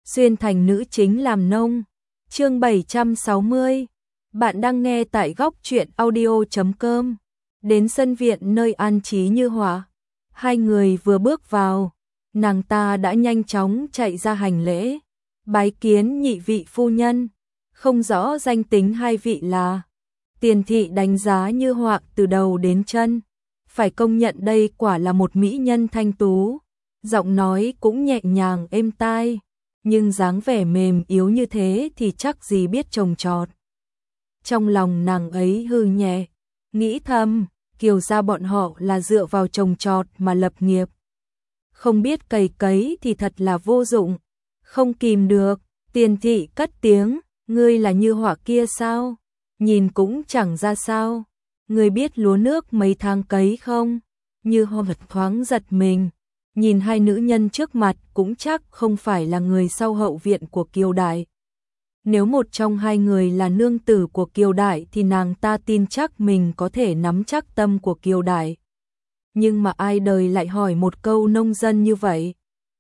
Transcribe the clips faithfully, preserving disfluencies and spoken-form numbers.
xuyên thành nữ chính làm nông. Chương bảy trăm sáu mươi. Bạn đang nghe tại góc truyện audio chấm com. Đến sân viện nơi an trí Như Họa, hai người vừa bước vào, nàng ta đã nhanh chóng chạy ra hành lễ, bái kiến nhị vị phu nhân. Không rõ danh tính hai vị là. Tiền thị đánh giá Như Họa từ đầu đến chân, phải công nhận đây quả là một mỹ nhân thanh tú, giọng nói cũng nhẹ nhàng êm tai, nhưng dáng vẻ mềm yếu như thế thì chắc gì biết trồng trọt. Trong lòng nàng ấy hư nhẹ, nghĩ thầm, Kiều gia bọn họ là dựa vào trồng trọt mà lập nghiệp, không biết cày cấy thì thật là vô dụng. Không kìm được, Tiền thị cất tiếng, ngươi là Như Họa kia sao? Nhìn cũng chẳng ra sao. Ngươi biết lúa nước mấy tháng cấy không? Như Họa thoáng giật mình, nhìn hai nữ nhân trước mặt cũng chắc không phải là người sau hậu viện của Kiều đại. Nếu một trong hai người là nương tử của Kiều đại thì nàng ta tin chắc mình có thể nắm chắc tâm của Kiều đại. Nhưng mà ai đời lại hỏi một câu nông dân như vậy?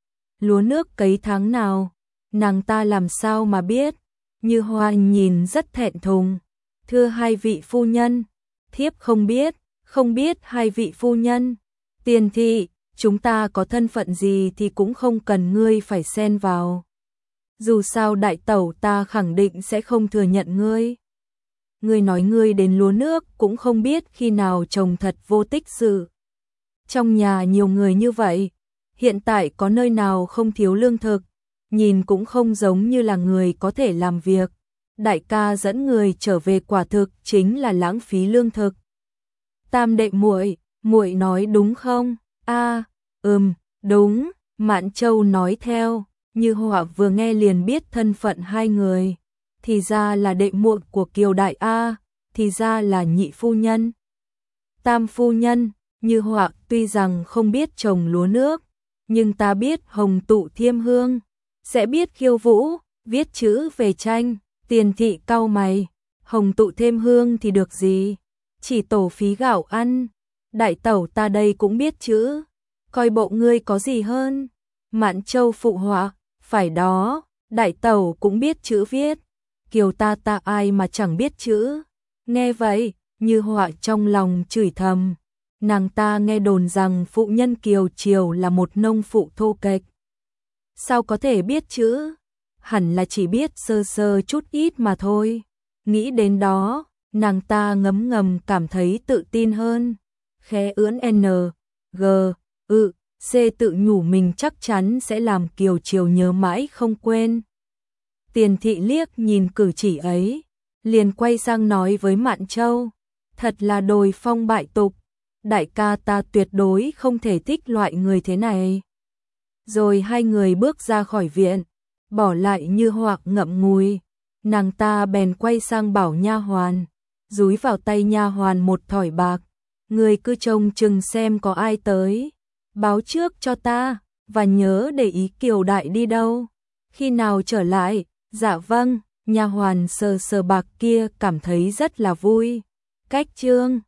Lúa nước cấy tháng nào? Nàng ta làm sao mà biết? Như Họa nhìn rất thẹn thùng. Thưa hai vị phu nhân, thiếp không biết, không biết hai vị phu nhân. Tiền thị, chúng ta có thân phận gì thì cũng không cần ngươi phải xen vào. Dù sao đại tẩu ta khẳng định sẽ không thừa nhận ngươi. Ngươi nói ngươi đến lúa nước cũng không biết khi nào trồng thật vô tích sự. Trong nhà nhiều người như vậy, hiện tại có nơi nào không thiếu lương thực, nhìn cũng không giống như là người có thể làm việc. Đại ca dẫn người trở về quả thực chính là lãng phí lương thực. Tam đệ muội, muội nói đúng không? A, à, ừm, đúng, Mạn Châu nói theo. Như Họa vừa nghe liền biết thân phận hai người, thì ra là đệ muội của Kiều đại a, thì ra là nhị phu nhân. Tam phu nhân, Như Họa tuy rằng không biết trồng lúa nước, nhưng ta biết hồng tụ thiêm hương, sẽ biết khiêu vũ, viết chữ về tranh. Tiền thị cau mày, hồng tụ thêm hương thì được gì? Chỉ tổ phí gạo ăn. Đại tẩu ta đây cũng biết chữ, coi bộ ngươi có gì hơn. Mạn Châu phụ họa, phải đó, đại tẩu cũng biết chữ viết. Kiều ta ta ai mà chẳng biết chữ. Nghe vậy, Như Họa trong lòng chửi thầm. Nàng ta nghe đồn rằng phụ nhân Kiều Triều là một nông phụ thô kệch. Sao có thể biết chữ? Hẳn là chỉ biết sơ sơ chút ít mà thôi. Nghĩ đến đó, nàng ta ngấm ngầm cảm thấy tự tin hơn. Khẽ ưỡn N, G, ự, C tự nhủ mình chắc chắn sẽ làm Kiều Triều nhớ mãi không quên. Tiền thị liếc nhìn cử chỉ ấy, liền quay sang nói với Mạn Châu, thật là đồi phong bại tục, đại ca ta tuyệt đối không thể thích loại người thế này. Rồi hai người bước ra khỏi viện, bỏ lại Như Họa ngậm ngùi. Nàng ta bèn quay sang bảo nha hoàn, dúi vào tay nha hoàn một thỏi bạc, người cứ trông chừng xem có ai tới, báo trước cho ta, và nhớ để ý Kiều đại đi đâu, khi nào trở lại. Dạ vâng. Nha hoàn sờ sờ bạc kia cảm thấy rất là vui. Cách chương